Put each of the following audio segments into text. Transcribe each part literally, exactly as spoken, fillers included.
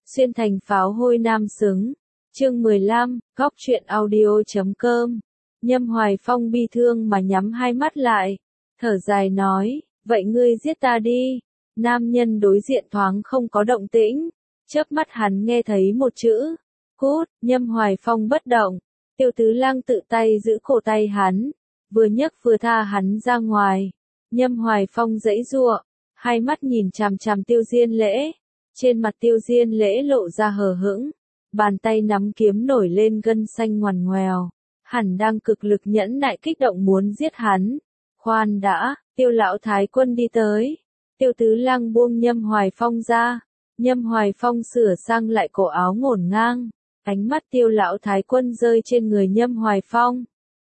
Xuyên thành pháo hôi nam xứng. Chương mười lăm, góc truyện audio chấm com. Nhâm Hoài Phong bi thương mà nhắm hai mắt lại, thở dài nói, vậy ngươi giết ta đi. Nam nhân đối diện thoáng không có động tĩnh, chớp mắt hắn nghe thấy một chữ, cút. Nhâm Hoài Phong bất động, Tiêu Tứ Lang tự tay giữ cổ tay hắn, vừa nhấc vừa tha hắn ra ngoài. Nhâm Hoài Phong giãy giụa, hai mắt nhìn chằm chằm Tiêu Diên Lễ, trên mặt Tiêu Diên Lễ lộ ra hờ hững, bàn tay nắm kiếm nổi lên gân xanh ngoằn ngoèo, hẳn đang cực lực nhẫn nại kích động muốn giết hắn. Khoan đã, Tiêu lão thái quân đi tới. Tiêu Tứ Lang buông Nhâm Hoài Phong ra, Nhâm Hoài Phong sửa sang lại cổ áo ngổn ngang, ánh mắt Tiêu lão thái quân rơi trên người Nhâm Hoài Phong.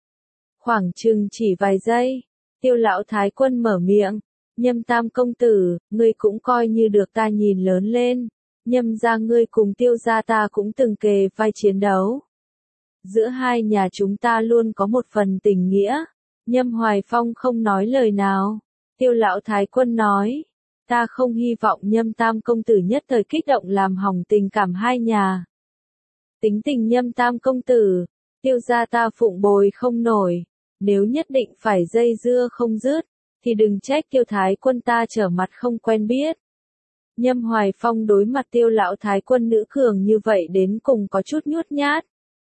Khoảng chừng chỉ vài giây, Tiêu lão thái quân mở miệng, Nhâm tam công tử, ngươi cũng coi như được ta nhìn lớn lên, Nhâm gia ngươi cùng Tiêu gia ta cũng từng kề vai chiến đấu. Giữa hai nhà chúng ta luôn có một phần tình nghĩa. Nhâm Hoài Phong không nói lời nào. Tiêu lão thái quân nói, ta không hy vọng Nhâm tam công tử nhất thời kích động làm hỏng tình cảm hai nhà. Tính tình Nhâm tam công tử, Tiêu gia ta phụng bồi không nổi, nếu nhất định phải dây dưa không dứt, thì đừng trách Tiêu thái quân ta trở mặt không quen biết. Nhâm Hoài Phong đối mặt Tiêu lão thái quân nữ cường như vậy đến cùng có chút nhút nhát.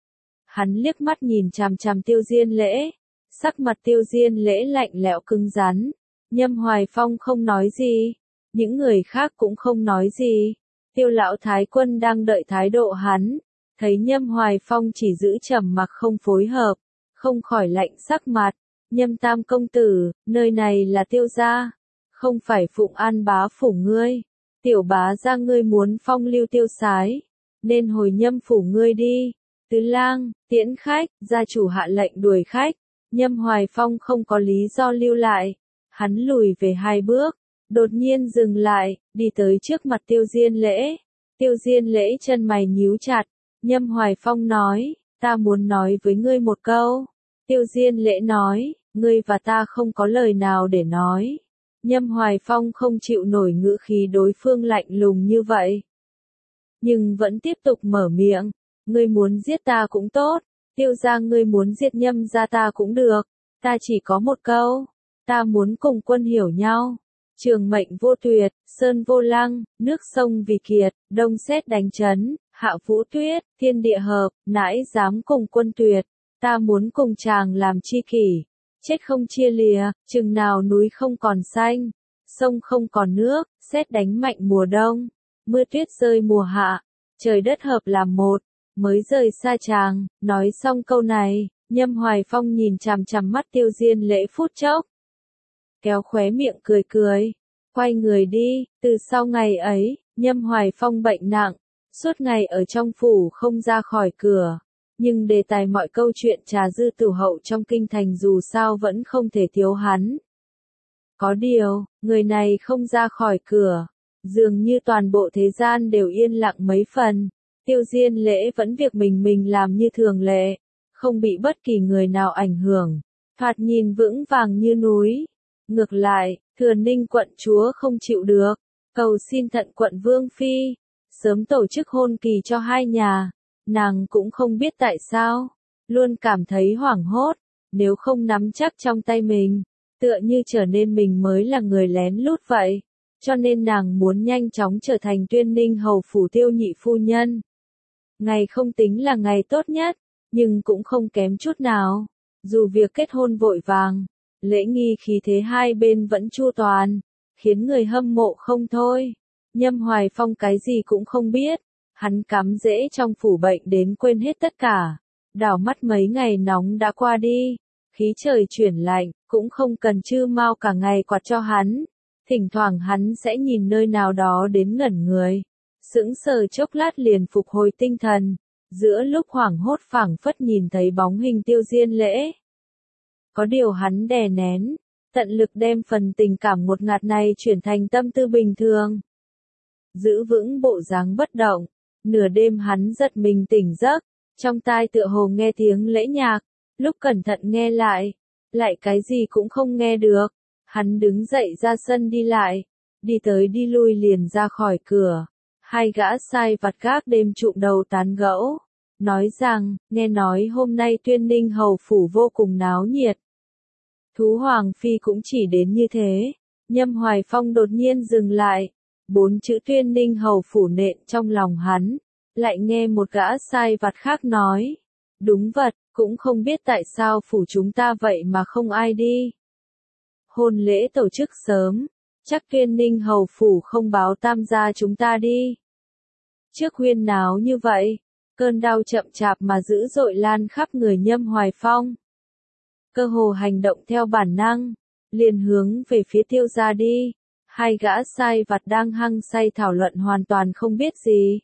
Hắn liếc mắt nhìn chằm chằm Tiêu Diên Lễ, sắc mặt Tiêu Diên Lễ lạnh lẽo cứng rắn. Nhâm Hoài Phong không nói gì, những người khác cũng không nói gì. Tiêu lão thái quân đang đợi thái độ hắn, thấy Nhâm Hoài Phong chỉ giữ trầm mặc không phối hợp, không khỏi lạnh sắc mặt. Nhâm tam công tử, nơi này là Tiêu gia, không phải Phụng An bá phủ ngươi. Tiểu bá gia ngươi muốn phong lưu tiêu sái, nên hồi Nhâm phủ ngươi đi. Tứ Lang, tiễn khách, gia chủ hạ lệnh đuổi khách. Nhâm Hoài Phong không có lý do lưu lại, hắn lùi về hai bước, đột nhiên dừng lại, đi tới trước mặt Tiêu Diên Lễ. Tiêu Diên Lễ chân mày nhíu chặt, Nhâm Hoài Phong nói, ta muốn nói với ngươi một câu. Tiêu Diên Lễ nói, ngươi và ta không có lời nào để nói. Nhâm Hoài Phong không chịu nổi ngữ khí đối phương lạnh lùng như vậy, nhưng vẫn tiếp tục mở miệng, ngươi muốn giết ta cũng tốt, Tiêu gia ngươi muốn giết Nhâm gia ta cũng được, ta chỉ có một câu, ta muốn cùng quân hiểu nhau. Trường mệnh vô tuyệt, sơn vô lăng, nước sông vì kiệt, đông sét đánh chấn, hạ vũ tuyết, thiên địa hợp, nãi dám cùng quân tuyệt, ta muốn cùng chàng làm chi kỷ, chết không chia lìa, chừng nào núi không còn xanh, sông không còn nước, sét đánh mạnh mùa đông, mưa tuyết rơi mùa hạ, trời đất hợp làm một. Mới rời xa chàng, nói xong câu này, Nhâm Hoài Phong nhìn chằm chằm mắt Tiêu Diên Lễ phút chốc, kéo khóe miệng cười cười, quay người đi. Từ sau ngày ấy, Nhâm Hoài Phong bệnh nặng, suốt ngày ở trong phủ không ra khỏi cửa, nhưng đề tài mọi câu chuyện trà dư tửu hậu trong kinh thành dù sao vẫn không thể thiếu hắn. Có điều, người này không ra khỏi cửa, dường như toàn bộ thế gian đều yên lặng mấy phần. Tiêu Diên Lễ vẫn việc mình mình làm như thường lệ, không bị bất kỳ người nào ảnh hưởng, thoạt nhìn vững vàng như núi. Ngược lại, Thừa Ninh quận chúa không chịu được, cầu xin Thận quận Vương Phi sớm tổ chức hôn kỳ cho hai nhà. Nàng cũng không biết tại sao, luôn cảm thấy hoảng hốt, nếu không nắm chắc trong tay mình, tựa như trở nên mình mới là người lén lút vậy. Cho nên nàng muốn nhanh chóng trở thành Tuyên Ninh hầu phủ Tiêu nhị phu nhân. Ngày không tính là ngày tốt nhất, nhưng cũng không kém chút nào. Dù việc kết hôn vội vàng, lễ nghi khí thế hai bên vẫn chu toàn, khiến người hâm mộ không thôi. Nhâm Hoài Phong cái gì cũng không biết, hắn cắm rễ trong phủ bệnh đến quên hết tất cả. Đảo mắt mấy ngày nóng đã qua đi, khí trời chuyển lạnh, cũng không cần chư mau cả ngày quạt cho hắn. Thỉnh thoảng hắn sẽ nhìn nơi nào đó đến ngẩn người, sững sờ chốc lát liền phục hồi tinh thần, giữa lúc hoảng hốt phảng phất nhìn thấy bóng hình Tiêu Diên Lễ. Có điều hắn đè nén, tận lực đem phần tình cảm ngột ngạt này chuyển thành tâm tư bình thường. Giữ vững bộ dáng bất động, nửa đêm hắn giật mình tỉnh giấc, trong tai tựa hồ nghe tiếng lễ nhạc, lúc cẩn thận nghe lại, lại cái gì cũng không nghe được. Hắn đứng dậy ra sân đi lại, đi tới đi lui liền ra khỏi cửa. Hai gã sai vặt gác đêm trụm đầu tán gẫu, nói rằng, nghe nói hôm nay Tuyên Ninh hầu phủ vô cùng náo nhiệt. Thú Hoàng Phi cũng chỉ đến như thế. Nhâm Hoài Phong đột nhiên dừng lại. Bốn chữ Tuyên Ninh hầu phủ nện trong lòng hắn. Lại nghe một gã sai vặt khác nói. Đúng vật, cũng không biết tại sao phủ chúng ta vậy mà không ai đi. Hôn lễ tổ chức sớm. Chắc Tuyên Ninh hầu phủ không báo tam gia chúng ta đi. Trước huyên náo như vậy, cơn đau chậm chạp mà dữ dội lan khắp người Nhâm Hoài Phong. Cơ hồ hành động theo bản năng, liền hướng về phía Tiêu gia đi. Hai gã sai vặt đang hăng say thảo luận hoàn toàn không biết gì.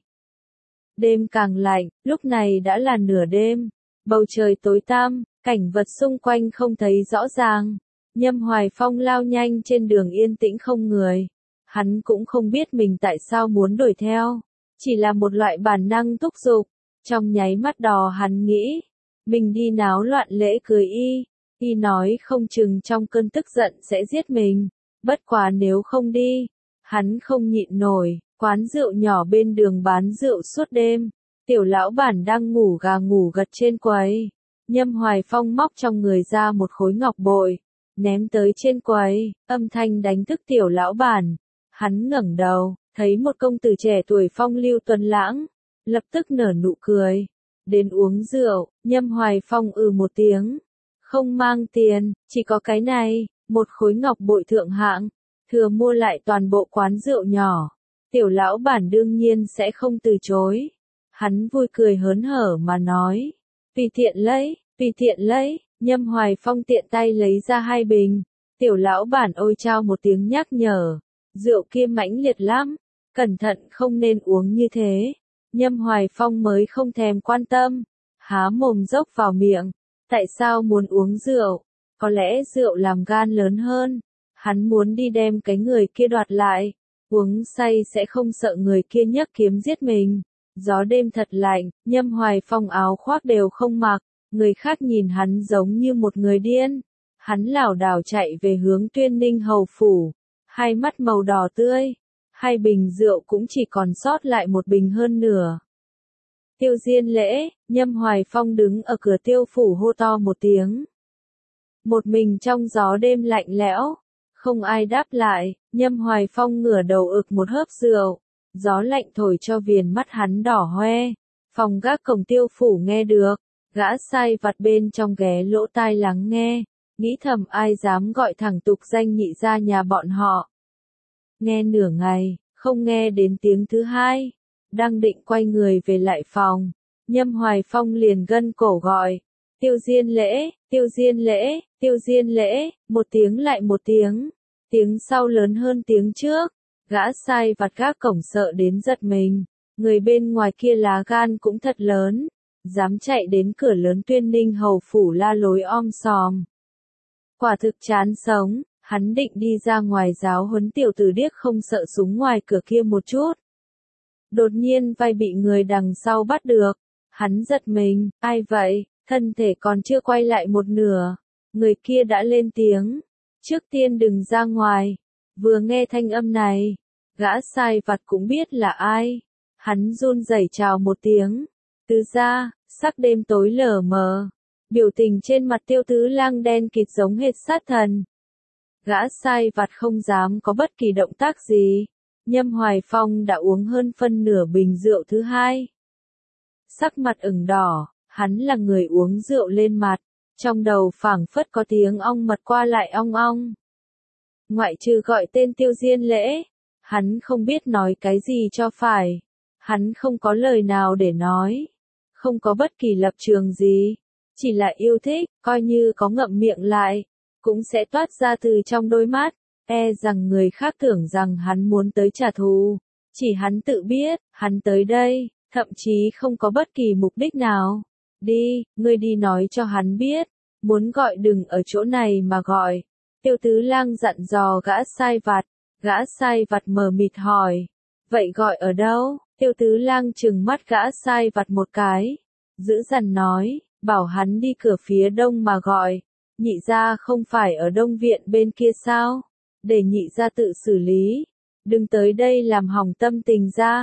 Đêm càng lạnh, lúc này đã là nửa đêm, bầu trời tối tăm, cảnh vật xung quanh không thấy rõ ràng. Nhâm Hoài Phong lao nhanh trên đường yên tĩnh không người. Hắn cũng không biết mình tại sao muốn đuổi theo, chỉ là một loại bản năng thúc giục. Trong nháy mắt đó hắn nghĩ, mình đi náo loạn lễ cưới y, y nói không chừng trong cơn tức giận sẽ giết mình. Bất quá nếu không đi, hắn không nhịn nổi. Quán rượu nhỏ bên đường bán rượu suốt đêm, tiểu lão bản đang ngủ gà ngủ gật trên quầy. Nhâm Hoài Phong móc trong người ra một khối ngọc bội, ném tới trên quầy, âm thanh đánh thức tiểu lão bản. Hắn ngẩng đầu, thấy một công tử trẻ tuổi phong lưu tuấn lãng, lập tức nở nụ cười. Đến uống rượu, Nhâm Hoài Phong ừ một tiếng. Không mang tiền, chỉ có cái này, một khối ngọc bội thượng hạng, thừa mua lại toàn bộ quán rượu nhỏ. Tiểu lão bản đương nhiên sẽ không từ chối. Hắn vui cười hớn hở mà nói. Tùy tiện lấy, tùy tiện lấy. Nhâm Hoài Phong tiện tay lấy ra hai bình. Tiểu lão bản ôi chao một tiếng nhắc nhở. Rượu kia mãnh liệt lắm. Cẩn thận không nên uống như thế. Nhâm Hoài Phong mới không thèm quan tâm. Há mồm dốc vào miệng. Tại sao muốn uống rượu? Có lẽ rượu làm gan lớn hơn. Hắn muốn đi đem cái người kia đoạt lại. Uống say sẽ không sợ người kia nhấc kiếm giết mình. Gió đêm thật lạnh, Nhâm Hoài Phong áo khoác đều không mặc. Người khác nhìn hắn giống như một người điên. Hắn lảo đảo chạy về hướng Tuyên Ninh hầu phủ. Hai mắt màu đỏ tươi. Hai bình rượu cũng chỉ còn sót lại một bình hơn nửa. Tiêu Diên lễ, Nhâm Hoài Phong đứng ở cửa tiêu phủ hô to một tiếng. Một mình trong gió đêm lạnh lẽo. Không ai đáp lại, Nhâm Hoài Phong ngửa đầu ực một hớp rượu. Gió lạnh thổi cho viền mắt hắn đỏ hoe. Phòng gác cổng tiêu phủ nghe được. Gã sai vặt bên trong ghé lỗ tai lắng nghe. Nghĩ thầm ai dám gọi thẳng tục danh nhị gia nhà bọn họ. Nghe nửa ngày, không nghe đến tiếng thứ hai. Đang định quay người về lại phòng. Nhâm Hoài Phong liền gân cổ gọi. Tiêu Diên lễ, Tiêu Diên lễ, Tiêu Diên lễ, một tiếng lại một tiếng. Tiếng sau lớn hơn tiếng trước. Gã sai vặt gác cổng sợ đến giật mình. Người bên ngoài kia lá gan cũng thật lớn. Dám chạy đến cửa lớn Tuyên Ninh hầu phủ la lối om sòm. Quả thực chán sống, hắn định đi ra ngoài giáo huấn tiểu tử điếc không sợ súng ngoài cửa kia một chút. Đột nhiên vai bị người đằng sau bắt được. Hắn giật mình, ai vậy, thân thể còn chưa quay lại một nửa. Người kia đã lên tiếng. Trước tiên đừng ra ngoài. Vừa nghe thanh âm này, gã sai vặt cũng biết là ai. Hắn run rẩy chào một tiếng. Tứ gia, sắc đêm tối lờ mờ. Biểu tình trên mặt Tiêu Tứ Lang đen kịt giống hệt sát thần. Gã sai vặt không dám có bất kỳ động tác gì. Nhâm Hoài Phong đã uống hơn phân nửa bình rượu thứ hai. Sắc mặt ửng đỏ, hắn là người uống rượu lên mặt. Trong đầu phảng phất có tiếng ong mật qua lại ong ong. Ngoại trừ gọi tên Tiêu Diên lễ, hắn không biết nói cái gì cho phải. Hắn không có lời nào để nói. Không có bất kỳ lập trường gì. Chỉ là yêu thích, coi như có ngậm miệng lại. Cũng sẽ toát ra từ trong đôi mắt. E rằng người khác tưởng rằng hắn muốn tới trả thù. Chỉ hắn tự biết, hắn tới đây, thậm chí không có bất kỳ mục đích nào. Đi, ngươi đi nói cho hắn biết. Muốn gọi đừng ở chỗ này mà gọi. Tiêu Tứ Lang dặn dò gã sai vặt. Gã sai vặt mờ mịt hỏi. Vậy gọi ở đâu? Tiêu Tứ Lang trừng mắt gã sai vặt một cái. Dữ dằn nói, bảo hắn đi cửa phía đông mà gọi. Nhị gia không phải ở đông viện bên kia sao? Để nhị gia tự xử lý. Đừng tới đây làm hỏng tâm tình gia.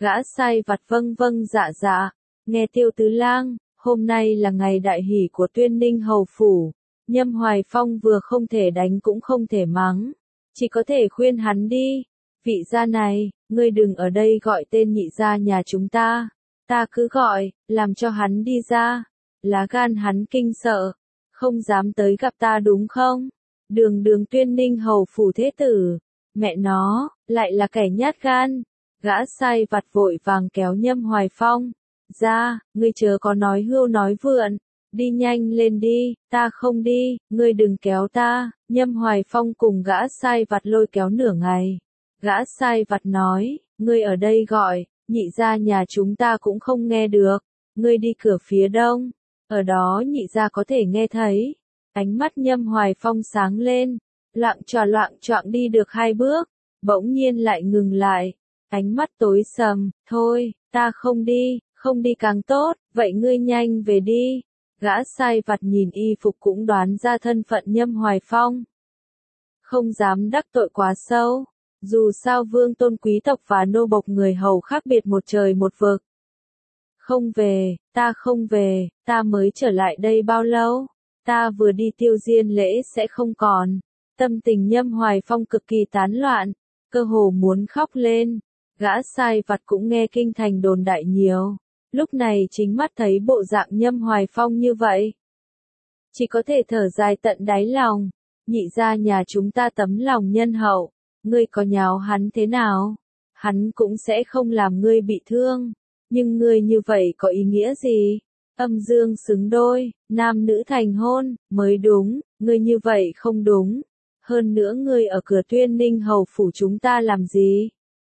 Gã sai vặt vâng vâng dạ dạ, nghe Tiêu Tứ Lang, hôm nay là ngày đại hỷ của Tuyên Ninh hầu phủ, Nhâm Hoài Phong vừa không thể đánh cũng không thể mắng, chỉ có thể khuyên hắn đi, vị gia này, ngươi đừng ở đây gọi tên nhị gia nhà chúng ta, ta cứ gọi, làm cho hắn đi ra, lá gan hắn kinh sợ, không dám tới gặp ta đúng không? Đường đường Tuyên Ninh hầu phủ thế tử, mẹ nó, lại là kẻ nhát gan. Gã sai vặt vội vàng kéo Nhâm Hoài Phong ra, ngươi chớ có nói hưu nói vượn, đi nhanh lên đi, ta không đi, ngươi đừng kéo ta. Nhâm Hoài Phong cùng gã sai vặt lôi kéo nửa ngày. Gã sai vặt nói, ngươi ở đây gọi, nhị gia nhà chúng ta cũng không nghe được, ngươi đi cửa phía đông, ở đó nhị gia có thể nghe thấy. Ánh mắt Nhâm Hoài Phong sáng lên, loạng trò loạng choạng đi được hai bước, bỗng nhiên lại ngừng lại. Ánh mắt tối sầm, thôi, ta không đi, không đi càng tốt, vậy ngươi nhanh về đi. Gã sai vặt nhìn y phục cũng đoán ra thân phận Nhâm Hoài Phong. Không dám đắc tội quá sâu, dù sao vương tôn quý tộc và nô bộc người hầu khác biệt một trời một vực. Không về, ta không về, ta mới trở lại đây bao lâu, ta vừa đi tiêu diên lễ sẽ không còn. Tâm tình Nhâm Hoài Phong cực kỳ tán loạn, cơ hồ muốn khóc lên. Gã sai vặt cũng nghe kinh thành đồn đại nhiều, lúc này chính mắt thấy bộ dạng Nhâm Hoài Phong như vậy. Chỉ có thể thở dài tận đáy lòng, nhị gia nhà chúng ta tấm lòng nhân hậu, ngươi có nháo hắn thế nào, hắn cũng sẽ không làm ngươi bị thương, nhưng ngươi như vậy có ý nghĩa gì? Âm dương xứng đôi, nam nữ thành hôn, mới đúng, ngươi như vậy không đúng, hơn nữa ngươi ở cửa Tuyên Ninh hầu phủ chúng ta làm gì?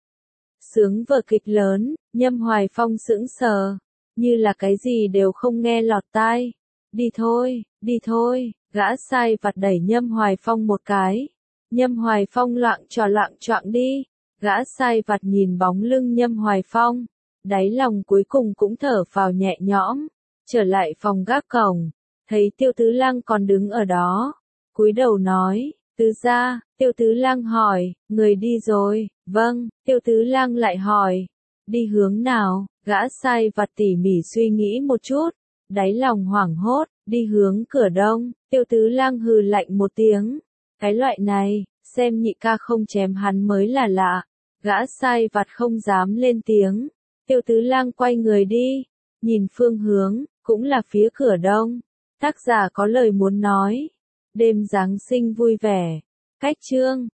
Sướng vở kịch lớn, Nhâm Hoài Phong sững sờ, như là cái gì đều không nghe lọt tai. Đi thôi, đi thôi, gã sai vặt đẩy Nhâm Hoài Phong một cái. Nhâm Hoài Phong loạng trò loạng choạng đi, gã sai vặt nhìn bóng lưng Nhâm Hoài Phong, đáy lòng cuối cùng cũng thở phào nhẹ nhõm, trở lại phòng gác cổng, thấy Tiêu Tứ Lang còn đứng ở đó, cúi đầu nói, tứ gia. Tiêu Tứ Lang hỏi, người đi rồi, vâng. Tiêu Tứ Lang lại hỏi, đi hướng nào? Gã sai vặt tỉ mỉ suy nghĩ một chút, đáy lòng hoảng hốt, đi hướng cửa đông. Tiêu Tứ Lang hừ lạnh một tiếng, cái loại này, xem nhị ca không chém hắn mới là lạ. Gã sai vặt không dám lên tiếng. Tiêu Tứ Lang quay người đi, nhìn phương hướng, cũng là phía cửa đông. Tác giả có lời muốn nói. Đêm Giáng sinh vui vẻ. Cách chương